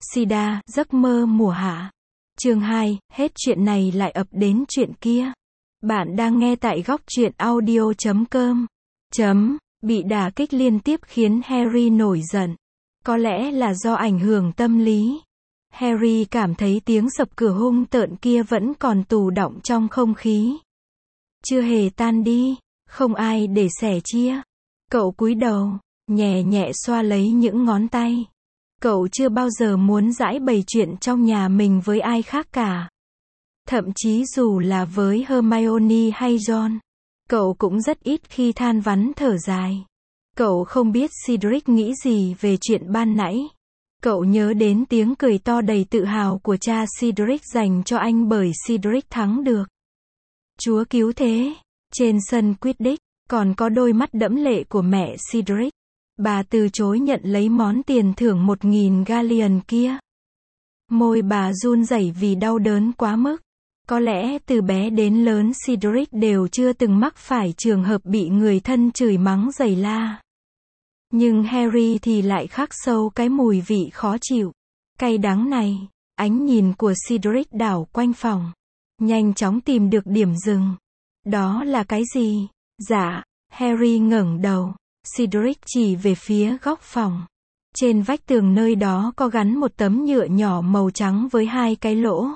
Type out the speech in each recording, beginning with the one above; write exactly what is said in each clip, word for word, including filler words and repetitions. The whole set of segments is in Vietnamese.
Sida, giấc mơ mùa hạ. Chương hai, hết chuyện này lại ập đến chuyện kia. Bạn đang nghe tại góc truyện audio chấm com. Chấm, bị đả kích liên tiếp khiến Harry nổi giận. Có lẽ là do ảnh hưởng tâm lý. Harry cảm thấy tiếng sập cửa hung tợn kia vẫn còn tù đọng trong không khí. Chưa hề tan đi, không ai để sẻ chia. Cậu cúi đầu, nhẹ nhẹ xoa lấy những ngón tay. Cậu chưa bao giờ muốn giãi bày chuyện trong nhà mình với ai khác cả. Thậm chí dù là với Hermione hay Ron. Cậu cũng rất ít khi than vãn thở dài. Cậu không biết Cedric nghĩ gì về chuyện ban nãy. Cậu nhớ đến tiếng cười to đầy tự hào của cha Cedric dành cho anh bởi Cedric thắng được. Chúa cứu thế. Trên sân Quidditch, còn có đôi mắt đẫm lệ của mẹ Cedric. Bà từ chối nhận lấy món tiền thưởng một nghìn galleon kia. Môi bà run rẩy vì đau đớn quá mức. Có lẽ từ bé đến lớn Cedric đều chưa từng mắc phải trường hợp bị người thân chửi mắng giày la. Nhưng Harry thì lại khắc sâu cái mùi vị khó chịu, cay đắng này. Ánh nhìn của Cedric đảo quanh phòng, nhanh chóng tìm được điểm dừng. Đó là cái gì? Dạ, Harry ngẩng đầu. Cedric chỉ về phía góc phòng. Trên vách tường nơi đó có gắn một tấm nhựa nhỏ màu trắng với hai cái lỗ.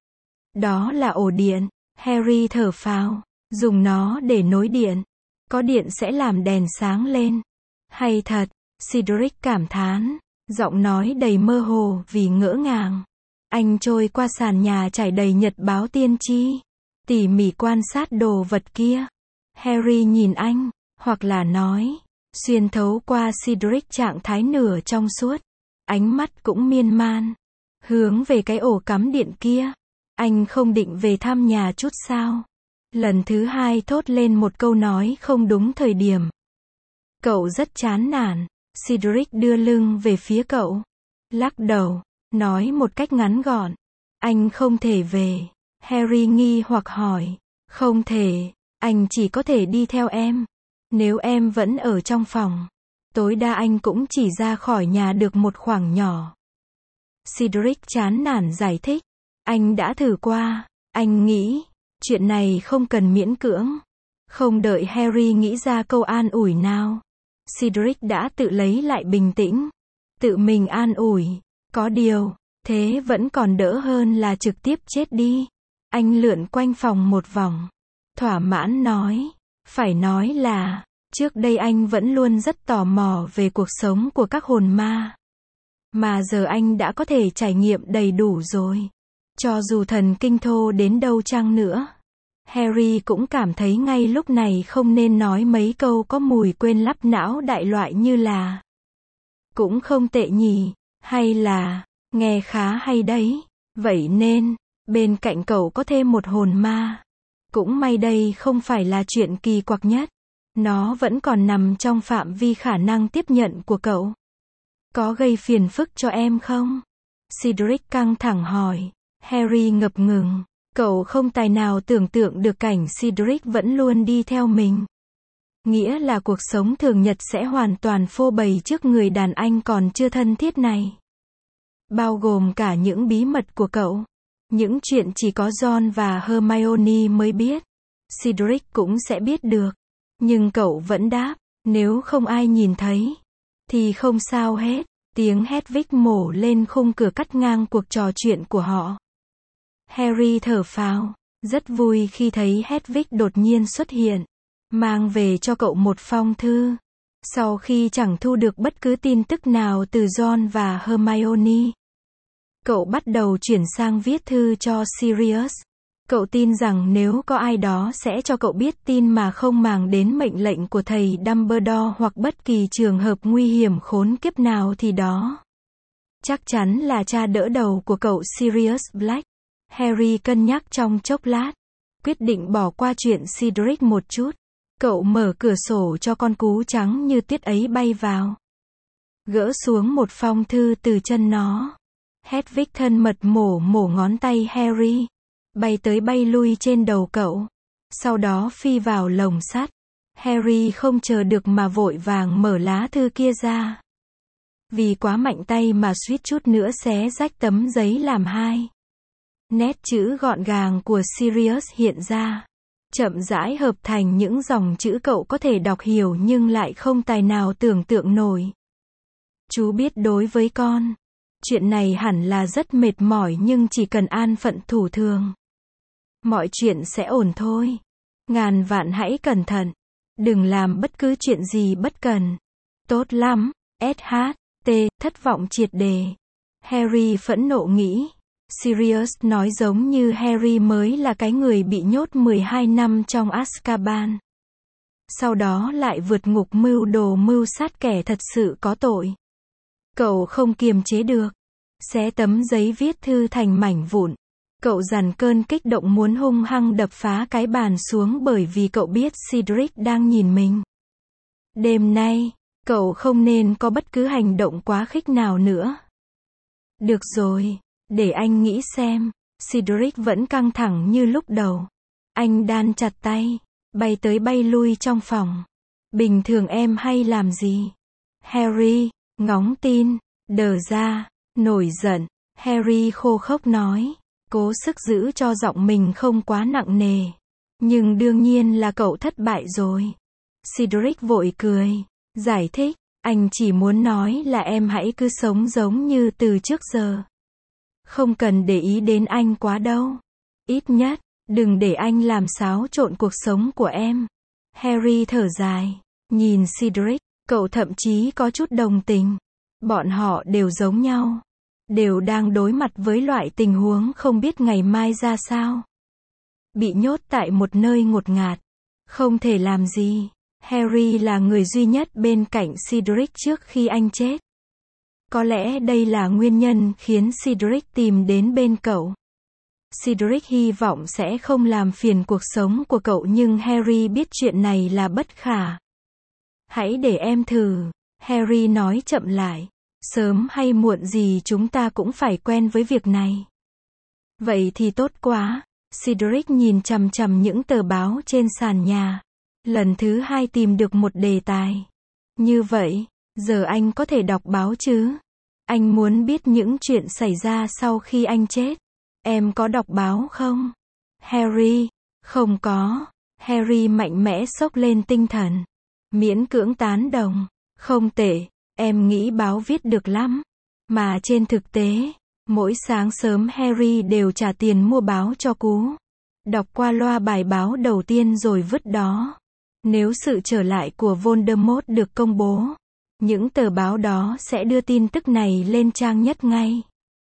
Đó là ổ điện. Harry thở phào. Dùng nó để nối điện. Có điện sẽ làm đèn sáng lên. Hay thật, Cedric cảm thán. Giọng nói đầy mơ hồ vì ngỡ ngàng. Anh trôi qua sàn nhà trải đầy nhật báo tiên tri. Tỉ mỉ quan sát đồ vật kia. Harry nhìn anh, hoặc là nói, xuyên thấu qua Cedric trạng thái nửa trong suốt. Ánh mắt cũng miên man. Hướng về cái ổ cắm điện kia. Anh không định về thăm nhà chút sao? Lần thứ hai thốt lên một câu nói không đúng thời điểm. Cậu rất chán nản. Cedric đưa lưng về phía cậu. Lắc đầu, nói một cách ngắn gọn. Anh không thể về. Harry nghi hoặc hỏi. Không thể, anh chỉ có thể đi theo em. Nếu em vẫn ở trong phòng, tối đa anh cũng chỉ ra khỏi nhà được một khoảng nhỏ. Cedric chán nản giải thích. Anh đã thử qua, anh nghĩ, chuyện này không cần miễn cưỡng. Không đợi Harry nghĩ ra câu an ủi nào, Cedric đã tự lấy lại bình tĩnh. Tự mình an ủi, có điều, thế vẫn còn đỡ hơn là trực tiếp chết đi. Anh lượn quanh phòng một vòng, thỏa mãn nói. Phải nói là, trước đây anh vẫn luôn rất tò mò về cuộc sống của các hồn ma. Mà giờ anh đã có thể trải nghiệm đầy đủ rồi. Cho dù thần kinh thô đến đâu chăng nữa, Harry cũng cảm thấy ngay lúc này không nên nói mấy câu có mùi quên lắp não đại loại như là cũng không tệ nhỉ, hay là nghe khá hay đấy. Vậy nên, bên cạnh cậu có thêm một hồn ma. Cũng may đây không phải là chuyện kỳ quặc nhất. Nó vẫn còn nằm trong phạm vi khả năng tiếp nhận của cậu. Có gây phiền phức cho em không? Cedric căng thẳng hỏi. Harry ngập ngừng. Cậu không tài nào tưởng tượng được cảnh Cedric vẫn luôn đi theo mình. Nghĩa là cuộc sống thường nhật sẽ hoàn toàn phô bày trước người đàn anh còn chưa thân thiết này. Bao gồm cả những bí mật của cậu. Những chuyện chỉ có Ron và Hermione mới biết. Cedric cũng sẽ biết được. Nhưng cậu vẫn đáp, nếu không ai nhìn thấy, thì không sao hết. Tiếng Hedwig mổ lên khung cửa cắt ngang cuộc trò chuyện của họ. Harry thở phào, rất vui khi thấy Hedwig đột nhiên xuất hiện, mang về cho cậu một phong thư. Sau khi chẳng thu được bất cứ tin tức nào từ Ron và Hermione, cậu bắt đầu chuyển sang viết thư cho Sirius. Cậu tin rằng nếu có ai đó sẽ cho cậu biết tin mà không màng đến mệnh lệnh của thầy Dumbledore hoặc bất kỳ trường hợp nguy hiểm khốn kiếp nào thì đó chắc chắn là cha đỡ đầu của cậu Sirius Black. Harry cân nhắc trong chốc lát, quyết định bỏ qua chuyện Cedric một chút. Cậu mở cửa sổ cho con cú trắng như tuyết ấy bay vào. Gỡ xuống một phong thư từ chân nó. Hedwig thân mật mổ mổ ngón tay Harry. Bay tới bay lui trên đầu cậu. Sau đó phi vào lồng sắt. Harry không chờ được mà vội vàng mở lá thư kia ra. Vì quá mạnh tay mà suýt chút nữa xé rách tấm giấy làm hai. Nét chữ gọn gàng của Sirius hiện ra, chậm rãi hợp thành những dòng chữ cậu có thể đọc hiểu nhưng lại không tài nào tưởng tượng nổi. Chú biết đối với con, chuyện này hẳn là rất mệt mỏi nhưng chỉ cần an phận thủ thường, mọi chuyện sẽ ổn thôi. Ngàn vạn hãy cẩn thận, đừng làm bất cứ chuyện gì bất cần. Tốt lắm, ét hát tê, thất vọng triệt đề. Harry phẫn nộ nghĩ. Sirius nói giống như Harry mới là cái người bị nhốt mười hai năm trong Azkaban. Sau đó lại vượt ngục mưu đồ mưu sát kẻ thật sự có tội. Cậu không kiềm chế được, xé tấm giấy viết thư thành mảnh vụn. Cậu dằn cơn kích động muốn hung hăng đập phá cái bàn xuống bởi vì cậu biết Cedric đang nhìn mình. Đêm nay, cậu không nên có bất cứ hành động quá khích nào nữa. Được rồi, để anh nghĩ xem. Cedric vẫn căng thẳng như lúc đầu. Anh đan chặt tay, bay tới bay lui trong phòng. Bình thường em hay làm gì? Harry, ngóng tin, đờ ra, nổi giận. Harry khô khốc nói, cố sức giữ cho giọng mình không quá nặng nề. Nhưng đương nhiên là cậu thất bại rồi. Cedric vội cười, giải thích, anh chỉ muốn nói là em hãy cứ sống giống như từ trước giờ. Không cần để ý đến anh quá đâu. Ít nhất, đừng để anh làm xáo trộn cuộc sống của em. Harry thở dài, nhìn Cedric, cậu thậm chí có chút đồng tình. Bọn họ đều giống nhau. Đều đang đối mặt với loại tình huống không biết ngày mai ra sao. Bị nhốt tại một nơi ngột ngạt. Không thể làm gì. Harry là người duy nhất bên cạnh Cedric trước khi anh chết. Có lẽ đây là nguyên nhân khiến Cedric tìm đến bên cậu. Cedric hy vọng sẽ không làm phiền cuộc sống của cậu nhưng Harry biết chuyện này là bất khả. Hãy để em thử. Harry nói chậm lại. Sớm hay muộn gì chúng ta cũng phải quen với việc này. Vậy thì tốt quá. Cedric nhìn chằm chằm những tờ báo trên sàn nhà. Lần thứ hai tìm được một đề tài. Như vậy, giờ anh có thể đọc báo chứ? Anh muốn biết những chuyện xảy ra sau khi anh chết. Em có đọc báo không? Harry, không có. Harry mạnh mẽ xốc lên tinh thần. Miễn cưỡng tán đồng. Không tệ, em nghĩ báo viết được lắm. Mà trên thực tế, mỗi sáng sớm Harry đều trả tiền mua báo cho Cú. Đọc qua loa bài báo đầu tiên rồi vứt đó. Nếu sự trở lại của Voldemort được công bố, những tờ báo đó sẽ đưa tin tức này lên trang nhất ngay.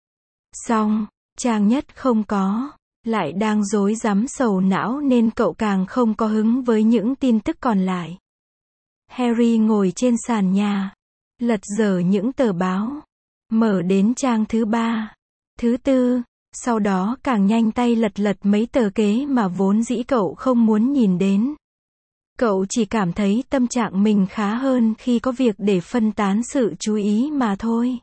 Xong, trang nhất không có, lại đang rối rắm sầu não nên cậu càng không có hứng với những tin tức còn lại. Harry ngồi trên sàn nhà, lật dở những tờ báo, mở đến trang thứ ba, thứ tư, sau đó càng nhanh tay lật lật mấy tờ kế mà vốn dĩ cậu không muốn nhìn đến. Cậu chỉ cảm thấy tâm trạng mình khá hơn khi có việc để phân tán sự chú ý mà thôi.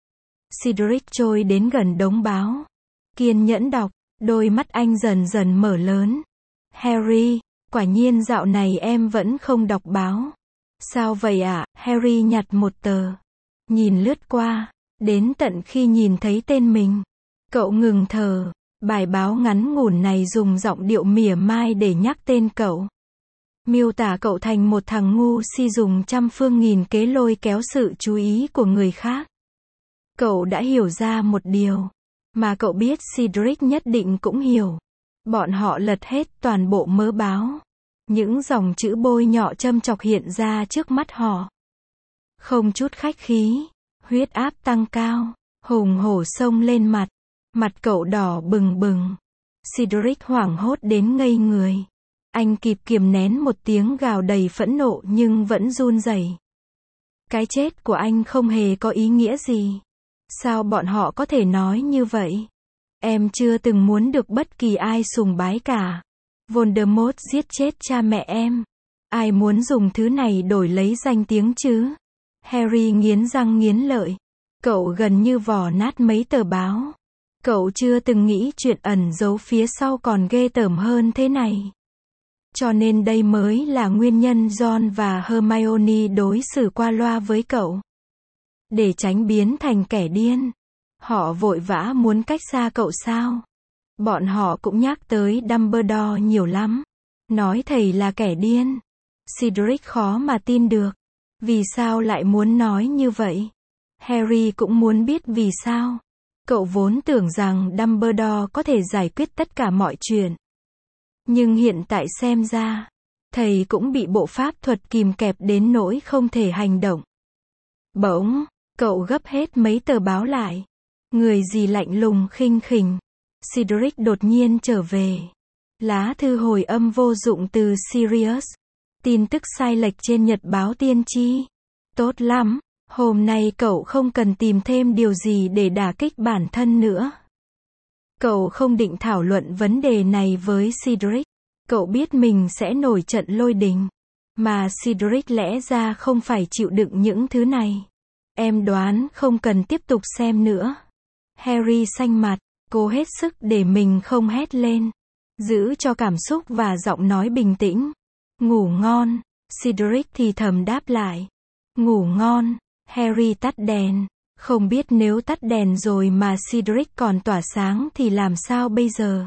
Cedric trôi đến gần đống báo. Kiên nhẫn đọc, đôi mắt anh dần dần mở lớn. Harry, quả nhiên dạo này em vẫn không đọc báo. Sao vậy ạ? À? Harry nhặt một tờ. Nhìn lướt qua, đến tận khi nhìn thấy tên mình. Cậu ngừng thở. Bài báo ngắn ngủn này dùng giọng điệu mỉa mai để nhắc tên cậu. Miêu tả cậu thành một thằng ngu si dùng trăm phương nghìn kế lôi kéo sự chú ý của người khác. Cậu đã hiểu ra một điều, mà cậu biết Cedric nhất định cũng hiểu. Bọn họ lật hết toàn bộ mớ báo. Những dòng chữ bôi nhọ châm chọc hiện ra trước mắt họ. Không chút khách khí, huyết áp tăng cao, hùng hổ xông lên mặt. Mặt cậu đỏ bừng bừng. Cedric hoảng hốt đến ngây người. Anh kịp kiềm nén một tiếng gào đầy phẫn nộ nhưng vẫn run rẩy. Cái chết của anh không hề có ý nghĩa gì. Sao bọn họ có thể nói như vậy? Em chưa từng muốn được bất kỳ ai sùng bái cả. Voldemort giết chết cha mẹ em. Ai muốn dùng thứ này đổi lấy danh tiếng chứ? Harry nghiến răng nghiến lợi. Cậu gần như vò nát mấy tờ báo. Cậu chưa từng nghĩ chuyện ẩn giấu phía sau còn ghê tởm hơn thế này. Cho nên đây mới là nguyên nhân Ron và Hermione đối xử qua loa với cậu. để tránh biến thành kẻ điên. Họ vội vã muốn cách xa cậu sao? Bọn họ cũng nhắc tới Dumbledore nhiều lắm. Nói thầy là kẻ điên. Cedric khó mà tin được. Vì sao lại muốn nói như vậy? Harry cũng muốn biết vì sao. Cậu vốn tưởng rằng Dumbledore có thể giải quyết tất cả mọi chuyện. Nhưng hiện tại xem ra, thầy cũng bị bộ pháp thuật kìm kẹp đến nỗi không thể hành động. Bỗng, cậu gấp hết mấy tờ báo lại. Người gì lạnh lùng khinh khỉnh. Cedric đột nhiên trở về. Lá thư hồi âm vô dụng từ Sirius. Tin tức sai lệch trên nhật báo tiên tri. Tốt lắm, hôm nay cậu không cần tìm thêm điều gì để đả kích bản thân nữa. Cậu không định thảo luận vấn đề này với Cedric. Cậu biết mình sẽ nổi trận lôi đình. Mà Cedric lẽ ra không phải chịu đựng những thứ này. Em đoán không cần tiếp tục xem nữa. Harry xanh mặt, cố hết sức để mình không hét lên. Giữ cho cảm xúc và giọng nói bình tĩnh. Ngủ ngon, Cedric thì thầm đáp lại. Ngủ ngon, Harry tắt đèn. Không biết nếu tắt đèn rồi mà Cedric còn tỏa sáng thì làm sao bây giờ?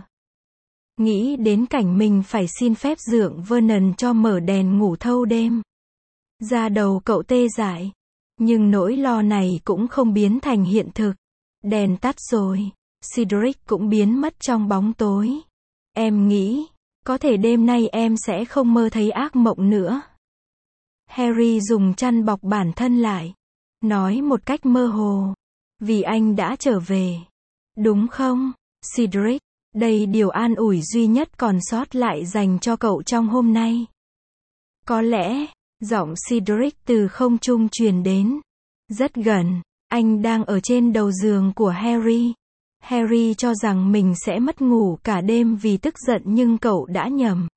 Nghĩ đến cảnh mình phải xin phép dượng Vernon cho mở đèn ngủ thâu đêm. Da đầu cậu tê dại. Nhưng nỗi lo này cũng không biến thành hiện thực. Đèn tắt rồi, Cedric cũng biến mất trong bóng tối. Em nghĩ, có thể đêm nay em sẽ không mơ thấy ác mộng nữa. Harry dùng chăn bọc bản thân lại. Nói một cách mơ hồ. Vì anh đã trở về. Đúng không, Cedric? Đây điều an ủi duy nhất còn sót lại dành cho cậu trong hôm nay. Có lẽ, giọng Cedric từ không trung truyền đến. Rất gần, anh đang ở trên đầu giường của Harry. Harry cho rằng mình sẽ mất ngủ cả đêm vì tức giận nhưng cậu đã nhầm.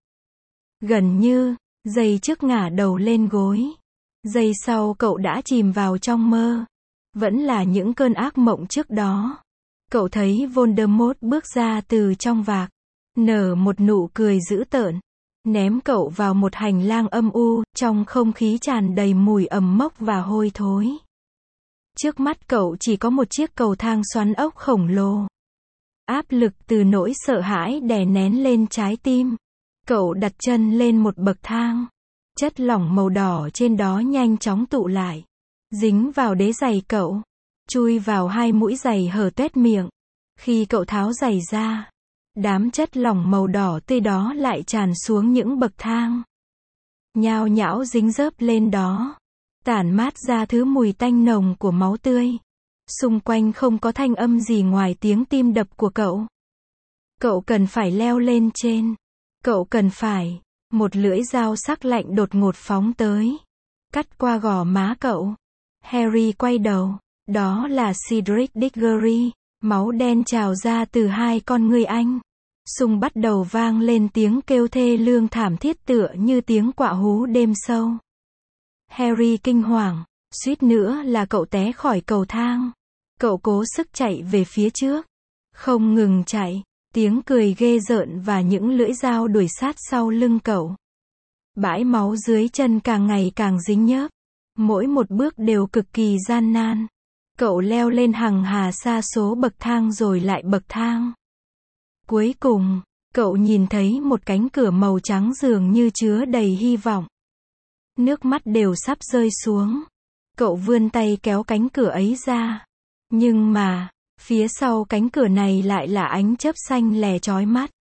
Gần như, giây trước ngả đầu lên gối. Giây sau cậu đã chìm vào trong mơ. Vẫn là những cơn ác mộng trước đó. Cậu thấy Voldemort bước ra từ trong vạc. Nở một nụ cười dữ tợn. Ném cậu vào một hành lang âm u, trong không khí tràn đầy mùi ẩm mốc và hôi thối. Trước mắt cậu chỉ có một chiếc cầu thang xoắn ốc khổng lồ. Áp lực từ nỗi sợ hãi đè nén lên trái tim. Cậu đặt chân lên một bậc thang. Chất lỏng màu đỏ trên đó nhanh chóng tụ lại. Dính vào đế giày cậu. Chui vào hai mũi giày hở tuét miệng. Khi cậu tháo giày ra, đám chất lỏng màu đỏ tươi đó lại tràn xuống những bậc thang. Nhao nhão dính dớp lên đó. Tản mát ra thứ mùi tanh nồng của máu tươi. Xung quanh không có thanh âm gì ngoài tiếng tim đập của cậu. Cậu cần phải leo lên trên. Cậu cần phải. Một lưỡi dao sắc lạnh đột ngột phóng tới. Cắt qua gò má cậu. Harry quay đầu. Đó là Cedric Diggory. Máu đen trào ra từ hai con ngươi anh. Xung bắt đầu vang lên tiếng kêu thê lương thảm thiết tựa như tiếng quạ hú đêm sâu. Harry kinh hoàng. Suýt nữa là cậu té khỏi cầu thang. Cậu cố sức chạy về phía trước. Không ngừng chạy. Tiếng cười ghê rợn và những lưỡi dao đuổi sát sau lưng cậu. Bãi máu dưới chân càng ngày càng dính nhớp. Mỗi một bước đều cực kỳ gian nan. Cậu leo lên hằng hà sa số bậc thang rồi lại bậc thang. Cuối cùng, cậu nhìn thấy một cánh cửa màu trắng dường như chứa đầy hy vọng. Nước mắt đều sắp rơi xuống. Cậu vươn tay kéo cánh cửa ấy ra. Nhưng mà, phía sau cánh cửa này lại là ánh chớp xanh lè chói mắt.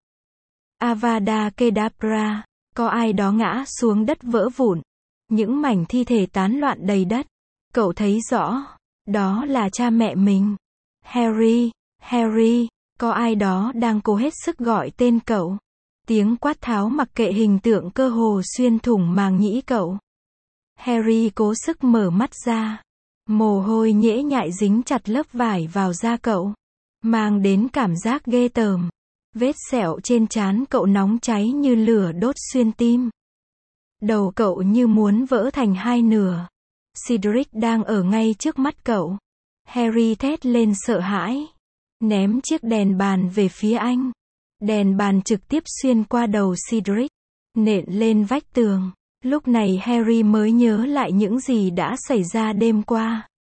Avada Kedavra, có ai đó ngã xuống đất vỡ vụn. Những mảnh thi thể tán loạn đầy đất. Cậu thấy rõ, đó là cha mẹ mình. Harry, Harry, có ai đó đang cố hết sức gọi tên cậu. Tiếng quát tháo mặc kệ hình tượng cơ hồ xuyên thủng màng nhĩ cậu. Harry cố sức mở mắt ra. Mồ hôi nhễ nhại dính chặt lớp vải vào da cậu. Mang đến cảm giác ghê tởm. Vết sẹo trên trán cậu nóng cháy như lửa đốt xuyên tim. Đầu cậu như muốn vỡ thành hai nửa. Cedric đang ở ngay trước mắt cậu. Harry thét lên sợ hãi. Ném chiếc đèn bàn về phía anh. Đèn bàn trực tiếp xuyên qua đầu Cedric. Nện lên vách tường. Lúc này Harry mới nhớ lại những gì đã xảy ra đêm qua.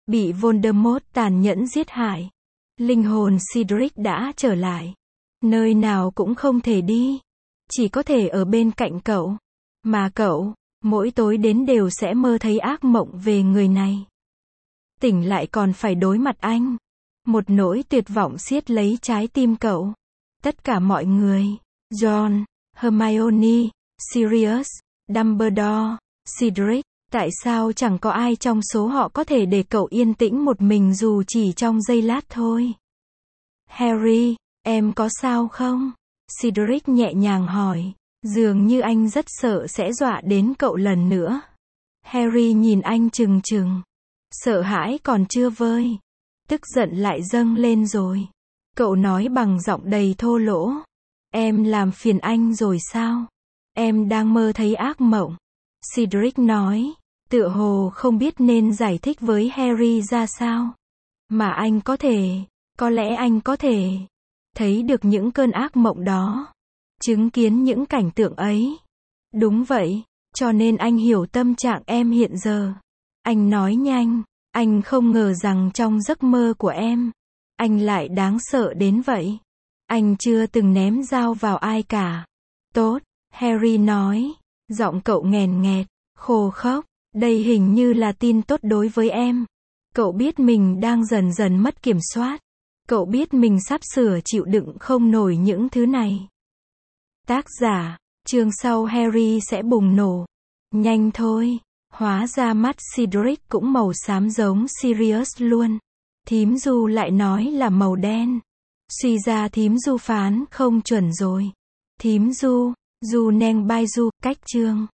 bị Voldemort tàn nhẫn giết hại. Linh hồn Cedric đã trở lại. Nơi nào cũng không thể đi. Chỉ có thể ở bên cạnh cậu. Mà cậu, mỗi tối đến đều sẽ mơ thấy ác mộng về người này. Tỉnh lại còn phải đối mặt anh. Một nỗi tuyệt vọng siết lấy trái tim cậu. Tất cả mọi người, John, Hermione, Sirius, Dumbledore, Cedric, tại sao chẳng có ai trong số họ có thể để cậu yên tĩnh một mình dù chỉ trong giây lát thôi? Harry, em có sao không? Cedric nhẹ nhàng hỏi. Dường như anh rất sợ sẽ dọa đến cậu lần nữa. Harry nhìn anh trừng trừng. Sợ hãi còn chưa vơi. Tức giận lại dâng lên rồi. Cậu nói bằng giọng đầy thô lỗ. Em làm phiền anh rồi sao? Em đang mơ thấy ác mộng. Cedric nói. Tựa hồ không biết nên giải thích với Harry ra sao. Mà anh có thể, có lẽ anh có thể thấy được những cơn ác mộng đó. Chứng kiến những cảnh tượng ấy. Đúng vậy, cho nên anh hiểu tâm trạng em hiện giờ. Anh nói nhanh, anh không ngờ rằng trong giấc mơ của em, anh lại đáng sợ đến vậy. Anh chưa từng ném dao vào ai cả. Tốt, Harry nói, giọng cậu nghèn nghẹt, khô khốc. Đây hình như là tin tốt đối với em. Cậu biết mình đang dần dần mất kiểm soát. Cậu biết mình sắp sửa chịu đựng không nổi những thứ này. Tác giả, chương sau Harry sẽ bùng nổ. Nhanh thôi, hóa ra mắt Cedric cũng màu xám giống Sirius luôn. Thím Du lại nói là màu đen. Suy ra thím Du phán không chuẩn rồi. Thím Du, Du neng bai Du, cách chương.